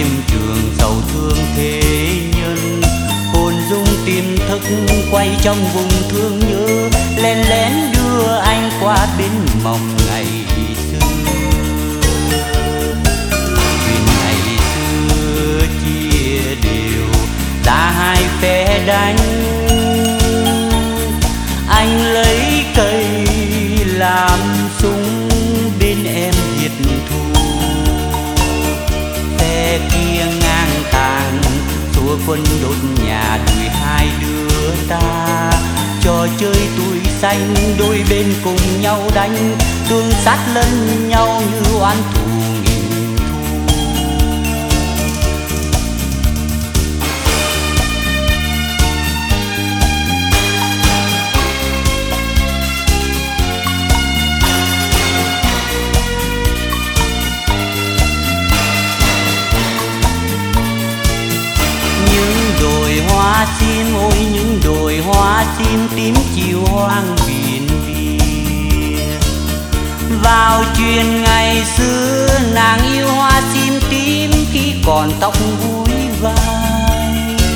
đêm trường sầu thương thế nhân. Hồn dung tìm thức quay trong vùng thương nhớ, lén lén đưa anh qua bên mộng ngày xưa. Chuyện ngày xưa chia đều ra hai phe đánh, anh lấy cây làm súng bên em diệt thù. Phe kia ngang tàn xua quân đốt nhà đuổi hai đứa ta. Trò chơi tuổi xanh đôi bên cùng nhau đánh, tương sát lẫn nhau như oán thù nghìn thu. Những đồi hoa sim ôi những đồi hoa sim tím chiều hoang biển Việt. Vào chuyện ngày xưa nàng yêu hoa sim tím khi còn tóc búi vai.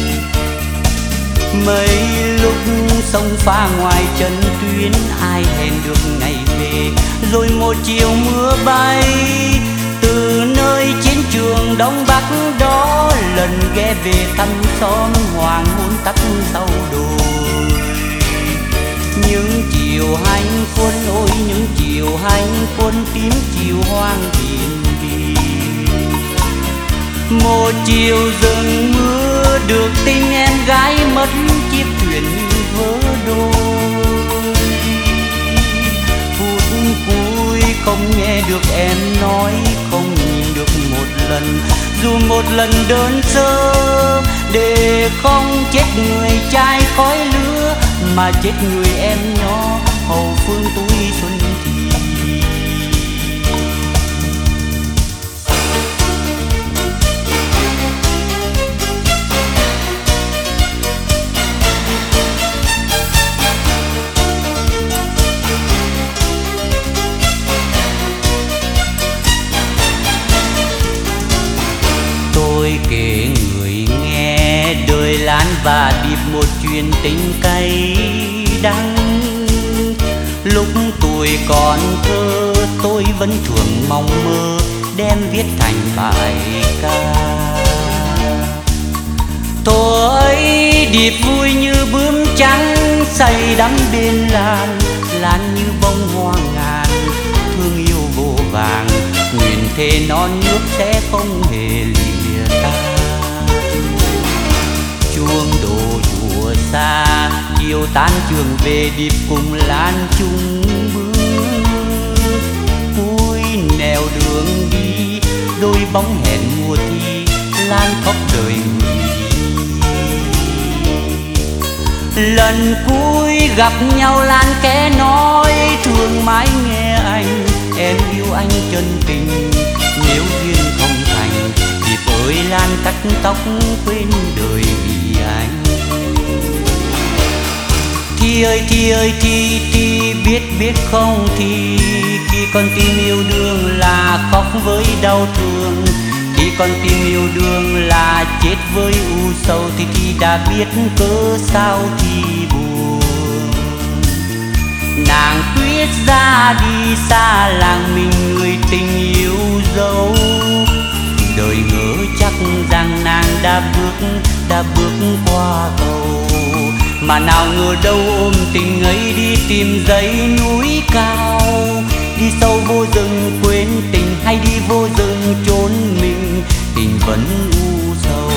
Mấy lúc sông pha ngoài chân tuyến ai hẹn được ngày về, rồi một chiều mưa bay từ nơi chiến trường Đông Bắc đó lần ghé về thăm xóm hoàng hôn tắt sau đồi. Những chiều hành quân ôi những chiều hành quân tím chiều hoang biển Việt. Một chiều rừng mưa được tình em gái mất chiếc thuyền như vỡ đôi. Phút cuối không nghe được em nói, không nhìn được một lần, dù một lần đơn sơ, để không chết người trai khói lửa, mà chết người em nhỏ hậu phương tuổi xuân thì. Tôi kể người nghe đời Lan và Điệp một chuyện tình cay đắng. Lúc tuổi còn thơ tôi vẫn thường mong mơ đem viết thành bài ca. Thuở ấy Điệp vui như bướm trắng say đắm bên Lan, Lan như bông hoa ngàn thương yêu vô vàng, nguyện thề non nước sẽ không hề lìa ta. Chuông đổ chùa xa chiều tan trường về Điệp cùng Lan chung bước. Cuối nẻo đường đi đôi bóng hẹn mùa thi, Lan khóc đời người. Lần cuối gặp nhau Lan khẽ nói thương mãi nghe anh, em yêu anh chân tình nếu duyên không thành. Điệp ơi Lan cắt tóc quên đời vì anh. Thi ơi thi ơi thi thi biết không thi, khi con tim yêu đương là khóc với đau thương. Khi con tim yêu đương là chết với u sầu, thì thi đã biết cớ sao thì buồn. Nàng quyết ra đi xa làng mình người tình yêu dấu. Đời ngỡ chắc rằng nàng đã bước qua cầu, mà nào ngờ đâu ôm tình ấy đi tìm dãy núi cao. Đi sâu vô rừng quên tình hay đi vô rừng trốn mình, tình vẫn u sầu.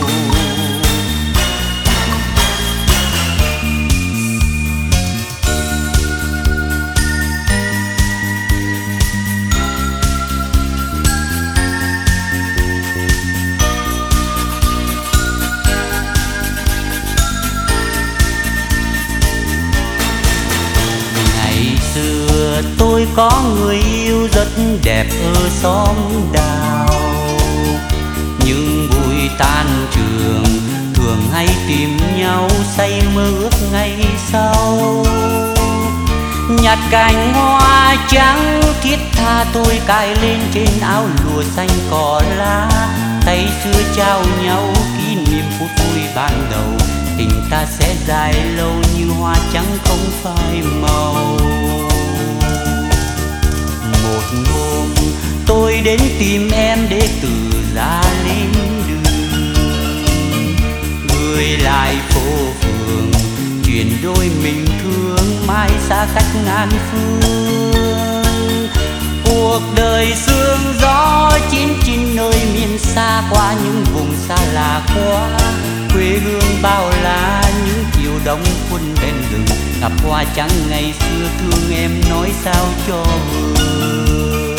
Tôi có người yêu rất đẹp ở xóm đào, nhưng buổi tan trường thường hay tìm nhau say mơ ước ngày sau. Nhặt cành hoa trắng thiết tha tôi cài lên trên áo lụa xanh cỏ lá. tay xưa trao nhau, kỷ niệm phút vui ban đầu. Tình ta sẽ dài lâu như hoa trắng không phai màu. Một hôm tôi đến tìm em để từ ra lên đường, gửi lại phố phường chuyện đôi mình thương, mai xa cách ngàn phương. Cuộc đời sương gió chín chín nơi miền xa, qua những vùng xa lạ quá. Quê hương bao la những chiều đông quân bên rừng, gặp hoa trắng ngày xưa thương em nói sao cho vừa.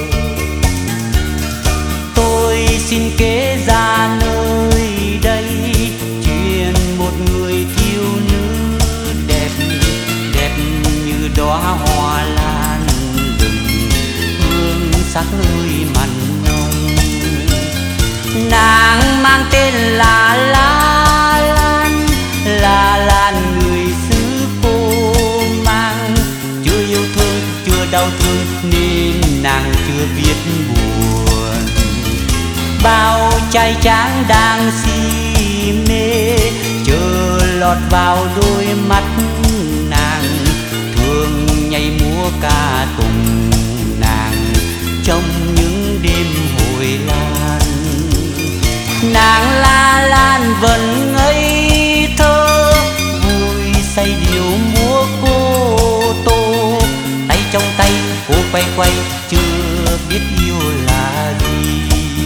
Tôi xin kể ra nơi đây chuyện một người thiếu nữ đẹp, đẹp như đóa hoa lan rừng, hương sắc hơi mặn nồng. Nàng mang tên là La Lan người xứ cô mang. Chưa yêu thương chưa đau thương nên nàng chưa biết buồn. Bao trai tráng đang si mê chờ lọt vào đôi mắt nàng, thường nhảy múa ca tùng nàng trong những đêm hồi lan. Nàng La Lan vẫn ngây thơ vui say điệu múa cô tô, tay trong tay cô quay quay chưa biết yêu là gì.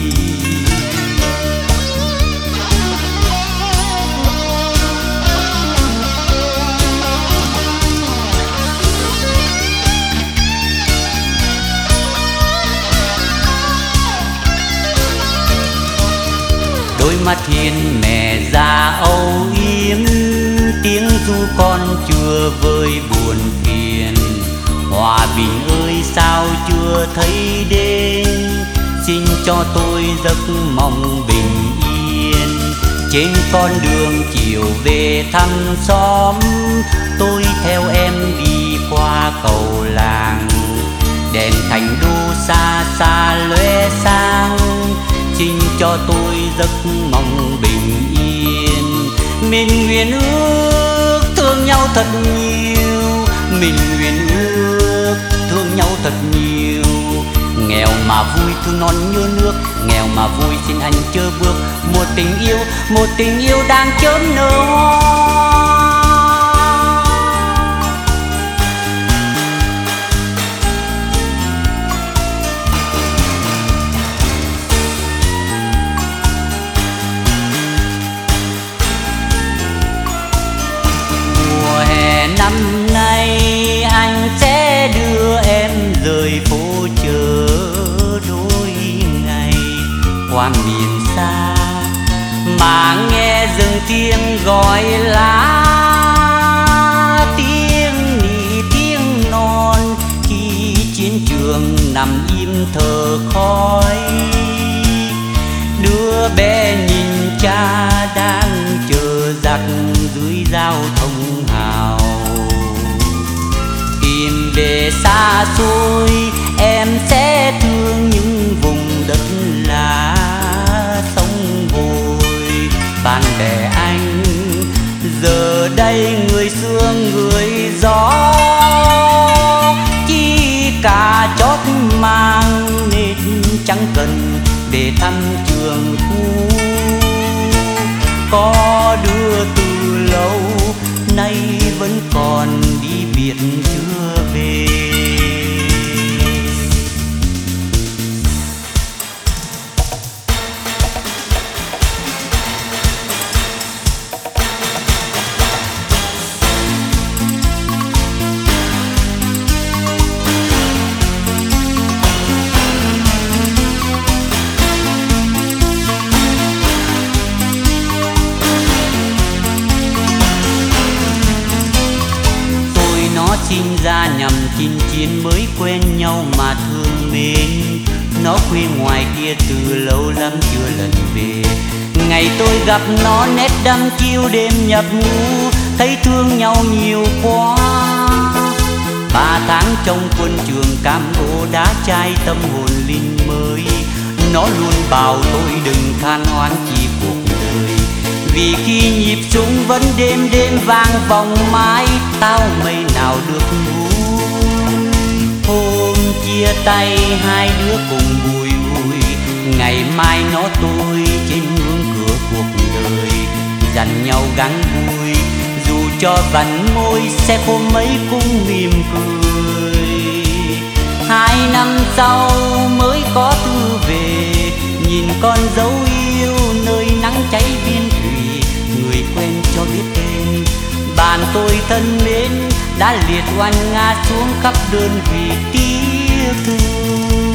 Đôi mắt hiền mẹ già âu yếm, tiếng ru con chưa vơi buồn phiền. Hòa bình ơi sao chưa thấy đến, xin cho tôi giấc mong bình yên. Trên con đường chiều về thăm xóm, tôi theo em đi qua cầu làng. Đèn thành đô xa xa lóe sáng, xin cho tôi giấc mong bình yên. Mình nguyện ước thương nhau thật nhiều, mình nguyện ước thương nhau thật nhiều. Nghèo mà vui thương non như nước, nghèo mà vui xin anh chớ bước. Một tình yêu đang chớm nở hoa. Năm nay anh sẽ đưa em rời phố chợ đôi ngày, qua miền xa mà nghe rừng tiếng gọi lá. Tiếng nỉ tiếng non khi chiến trường nằm im thở khói. Đứa bé nhìn cha đang chờ giặc dưới giao thông hào. Tìm về xa xôi em sẽ thương những vùng đất lá sông vôi. Bạn bè anh giờ đây người sương người gió, chỉ cả chót mang nên chẳng cần để thăm trường cũ. Có đứa từ lâu nay vẫn còn đi biệt chưa về. Sinh ra nhằm chinh chiến mới quen nhau mà thương mến. Nó quê ngoài kia từ lâu lắm chưa lần về. Ngày tôi gặp nó nét đăm chiêu đêm nhập ngũ, thấy thương nhau nhiều quá. 3 tháng trong quân trường cam go đá chai tâm hồn linh mới. Nó luôn bảo tôi đừng than oán chi cuộc đời, vì khi nhịp súng vẫn đêm đêm vang vòng mãi, tao mây nào được vui. Hôm chia tay hai đứa cùng bùi ngùi, ngày mai nó tôi trên ngưỡng cửa cuộc đời, dặn nhau gắng vui, dù cho vặn môi sẽ khô mấy cũng mỉm cười. 2 năm sau mới có thư về, nhìn con dấu yêu nơi nắng cháy biên thủy, người quen cho biết tên. Bạn tôi thân mến đã liệt oan ngã xuống khắp đơn vị tiếc thương.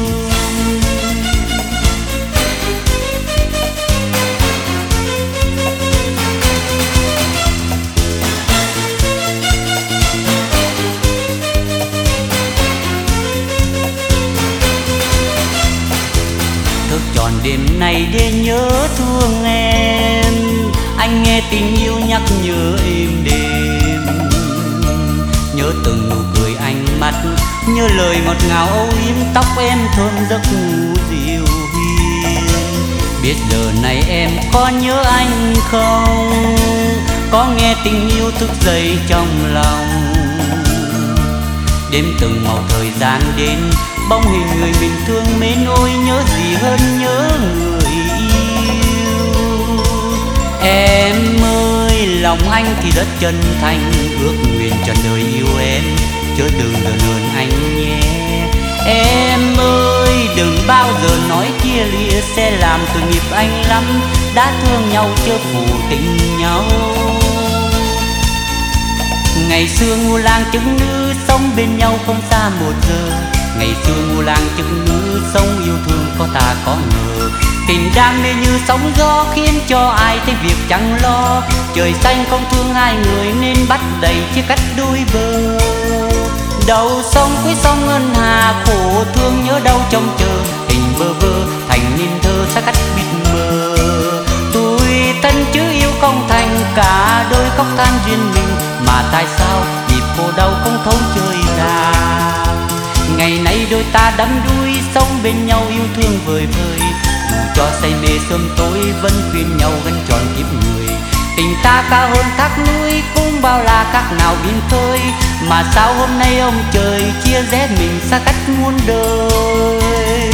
Tròn đêm này để nhớ thương em, anh nghe tình yêu nhắc nhớ êm đêm. Nhớ từng nụ cười ánh mắt, nhớ lời ngọt ngào âu yếm, tóc em thơm giấc ngủ dịu hiền. Biết giờ này em có nhớ anh không, có nghe tình yêu thức dậy trong lòng. Đêm từng màu thời gian đến, bóng hình người mình thương mến, ôi nhớ gì hơn nhớ người yêu. Em ơi lòng anh thì rất chân thành, ước nguyện trọn đời yêu em, chớ đừng lừa lường anh nhé. Em ơi đừng bao giờ nói chia lìa, sẽ làm tội nghiệp anh lắm, đã thương nhau chớ phụ tình nhau. Ngày xưa ngu lang chứng nữ sống bên nhau không xa 1 giờ, ngày xưa ngu lang chứng nữ sống yêu thương có ta có ngờ. Tình đam mê như sóng gió khiến cho ai thấy việc chẳng lo, trời xanh không thương hai người nên bắt đầy chia cách đôi bờ. Đầu sông cuối sông ngân hà khổ thương nhớ đâu trông chờ, tình bơ vơ thành niềm thơ xa cách bịt mờ. Tủi thân chứ yêu không thành, cả đôi khóc than duyên mình, mà tại sao nhịp cô đau không thấu chơi ra. Ngày nay đôi ta đắm đuối sống bên nhau yêu thương vời vời, dù cho say mê sớm tối vẫn khuyên nhau gắn tròn kiếp người. Tình ta cao hơn thác núi cũng bao la khác nào biển khơi, mà sao hôm nay ông trời chia rẽ mình xa cách muôn đời.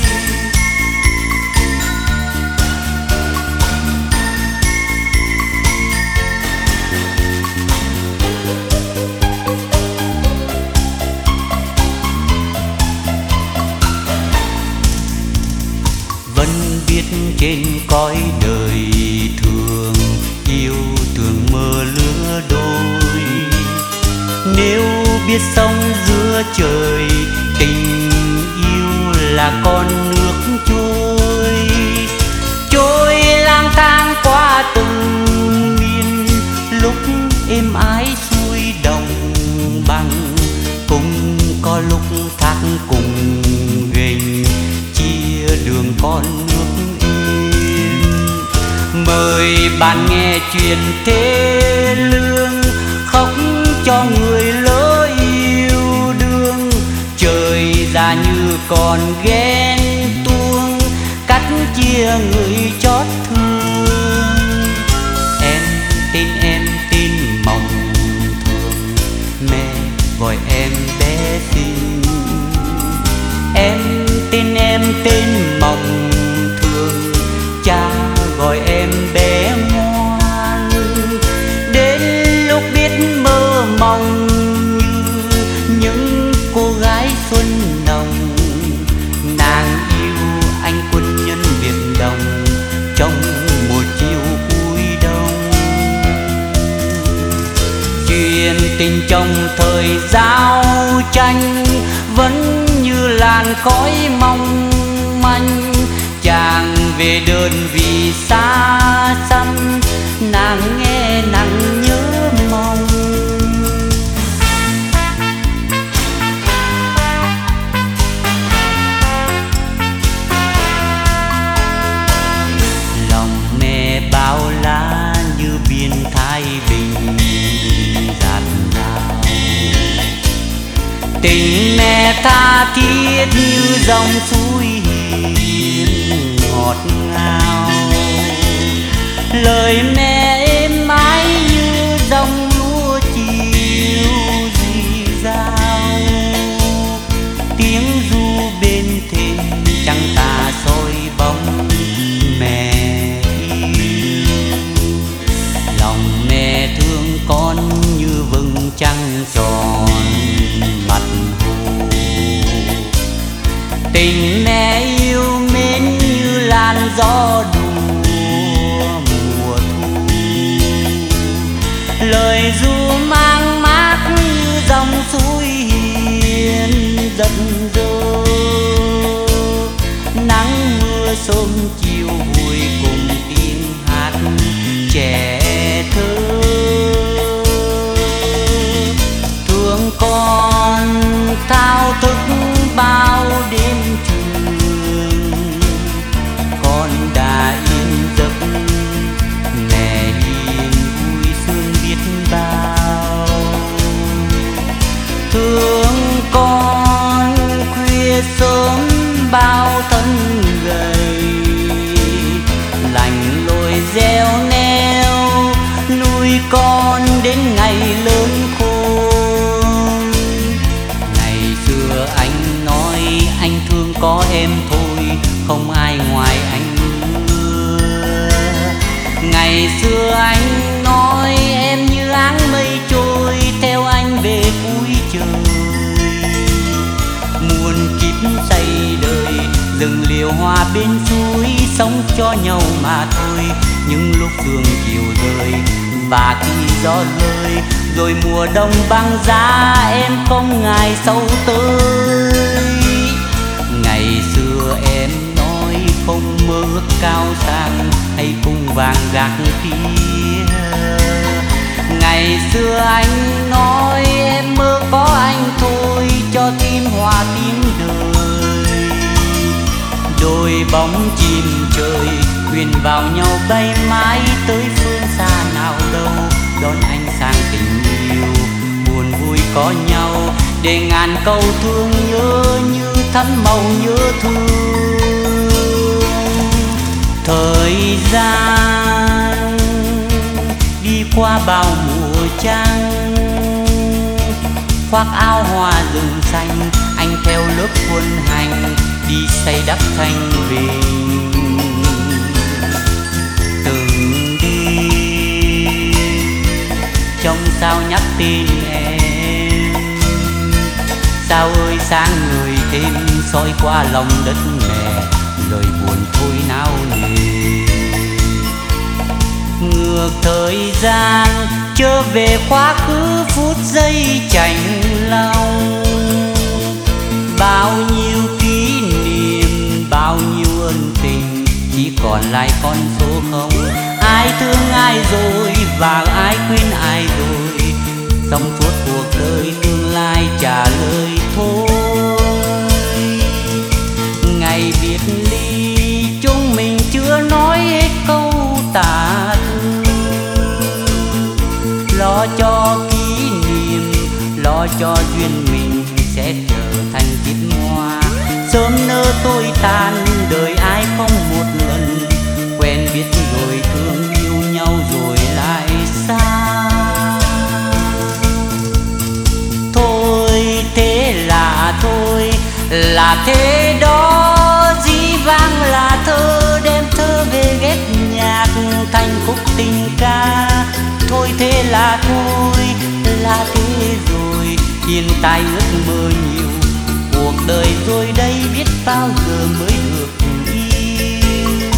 Trên cõi đời thường yêu thương mơ lứa đôi, nếu biết sống giữa trời tình yêu là con nước trôi. Trôi lang thang qua từng miền, lúc êm ái xuôi đồng bằng, cũng có lúc thác cùng ghềnh chia đường con nước. Mời bạn nghe chuyện thê lương, khóc cho người lỡ yêu đương. Trời ra như còn ghen tuông, cắt chia người chót thương. Em tin mong thương, mẹ gọi em bé xinh. Em tin mong thương, cha gọi em bé ngoan. Đến lúc biết mơ mộng như những cô gái xuân nồng, nàng yêu anh quân nhân Việt Đông trong một chiều cuối đông. Chuyện tình trong thời giao tranh vẫn như làn khói mong manh, chàng về đơn vì xa xăm, nàng nghe nặng nhớ mong. Lòng mẹ bao la như biển Thái Bình dạt dào, tình mẹ tha thiết như dòng suối hiền. ngọt ngào. Lời mẹ êm ái như dòng lúa chiều rì rào, tiếng ru bên thềm trăng tà soi bóng mẹ yêu. Lòng mẹ thương con như vầng trăng tròn mặt hồ, tình mẹ yêu mến như làn gió đùa mùa thu. Lời ru mang mát như dòng suối hiền giật dơ, nắng mưa sớm chiều vui cùng tiếng hát trẻ thơ. Thương con thao thức bao đêm trường, con đã yên giấc mẹ hiền vui sướng biết bao. Thương con khuya sớm bao thân gầy, lành lội gieo neo nuôi con đến ngày lớn khôn. Ngày xưa anh nói anh thương có em thôi, không ai ngoài anh nữa. Ngày xưa anh nói em như áng mây trôi theo anh về cuối trời. Muôn kiếp say đời rừng liều hoa bên suối, sống cho nhau mà thôi. Những lúc sương chiều rơi và khi gió rơi, rồi mùa đông băng giá em không ngại sâu tới. Ngày xưa em nói không mơ ước cao sang hay cung vàng gạc kia. Ngày xưa anh nói em mơ có anh thôi, cho tim hòa tim đời. Đôi bóng chim trời huyền vào nhau bay mãi tới phương xa nào đâu, đón anh sang tình yêu buồn vui có nhau, để ngàn câu thương nhớ như thắm màu nhớ thương. Thời gian đi qua bao mùa trăng, khoác áo hoa rừng xanh, anh theo lớp quân hành đi xây đắp thanh bình. Từng đêm trong sao nhắc tên em, sao ơi sáng người thêm soi qua lòng đất mẹ, lời buồn thôi nao nề. Ngược thời gian trở về quá khứ phút giây chạnh lòng, bao nhiêu kỷ niệm bao nhiêu ân tình chỉ còn lại con số không. Ai thương ai rồi và ai quên ai rồi, xong suốt cuộc đời tương lai trả lời thôi. Ngày biệt ly chúng mình chưa nói hết câu tả thương, lo cho kỷ niệm lo cho duyên mình sẽ trở thành chiếc hoa. Sớm nỡ tôi tàn đời ai không một lần, quen biết rồi thương yêu nhau rồi lại xa. Thôi thế là thôi, là thế đó, dĩ vang là thơ đem thơ về ghép nhạc thành khúc tình ca. Thôi thế là thôi, là thế rồi, hiện tại ước mơ nhiều, cuộc đời rồi đây biết bao giờ mới được yêu.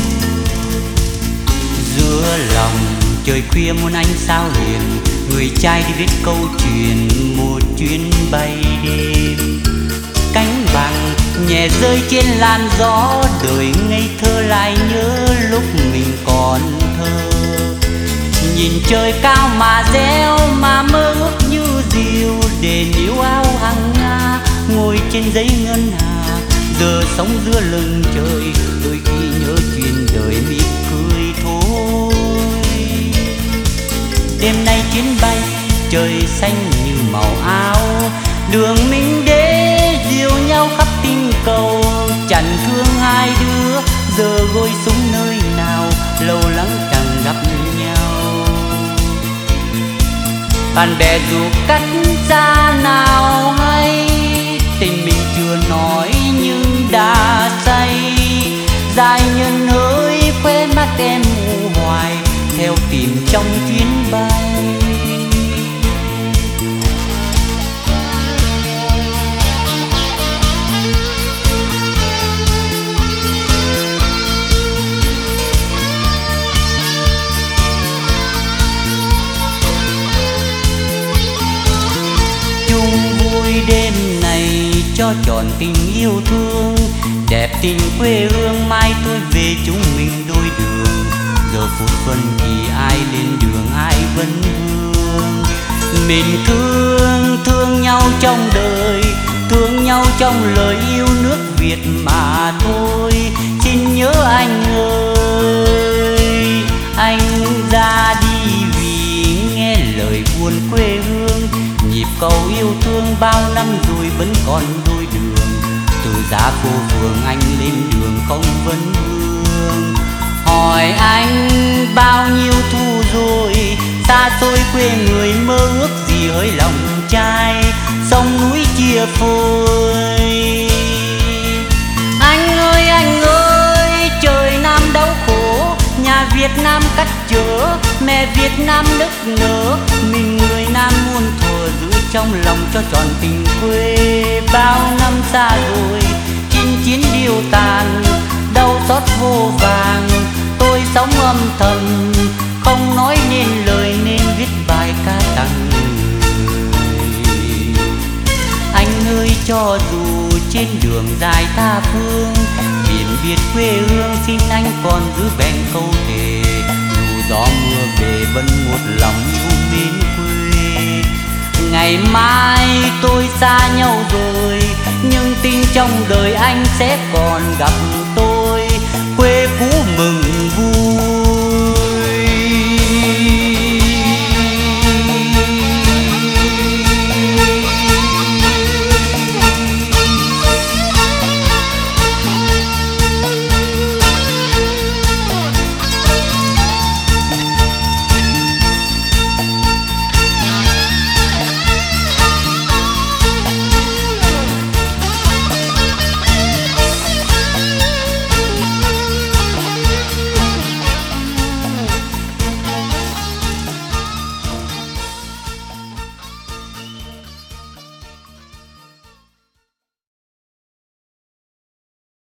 Giữa lòng trời khuya muôn ánh sao hiền, người trai đi viết câu chuyện một chuyến bay đêm. Cánh vàng nhẹ rơi trên làn gió, đời ngây thơ lại nhớ lúc mình còn thơ. Nhìn trời cao mà réo mà mơ ước như diều, để níu áo hàng nga ngồi trên giấy ngân hà. Giờ sống giữa lưng trời, đôi khi nhớ chuyện đời mỉm cười thôi. Đêm nay chuyến bay trời xanh như màu áo, đường mình đế dìu nhau khắp tinh cầu. Chẳng thương hai đứa giờ gối xuống nơi nào lâu lắm chẳng gặp nhau. Bạn bè dù cách xa nào hay, tình mình chưa nói nhưng đã say. Dài nhân ơi khóe mắt em u hoài theo tìm trong chuyến bay. Chung vui đêm này cho tròn tình yêu thương, đẹp tình quê hương mai tôi về chúng mình đôi đường. Giờ phút xuân thì ai lên đường ai vẫn vương. Mình thương nhau trong đời, thương nhau trong lời yêu nước Việt mà thôi. Xin nhớ anh ơi, anh ra đi vì nghe lời buồn quê hương. Nhịp cầu yêu thương bao năm rồi vẫn còn đôi đường. Từ giá phố phường anh lên đường không vấn vương. Hỏi anh bao nhiêu thu rồi, xa xôi quê người mơ ước gì hỡi lòng trai, sông núi chia phôi. Anh ơi trời Nam đau khổ, nhà Việt Nam cắt chở, mẹ Việt Nam nức nở. Mình người Nam muôn thuở giữ trong lòng cho tròn tình quê. Bao năm xa rồi chinh chiến điêu tàn, đau xót vô vàng. Tôi sống âm thầm không nói nên lời nên viết bài ca tặng người. Anh ơi cho dù trên đường dài tha phương, biển biệt quê hương xin anh còn giữ bền câu thề. Dù gió mưa về vẫn một lòng yêu mến quê. Ngày mai tôi xa nhau rồi, nhưng tin trong đời anh sẽ còn gặp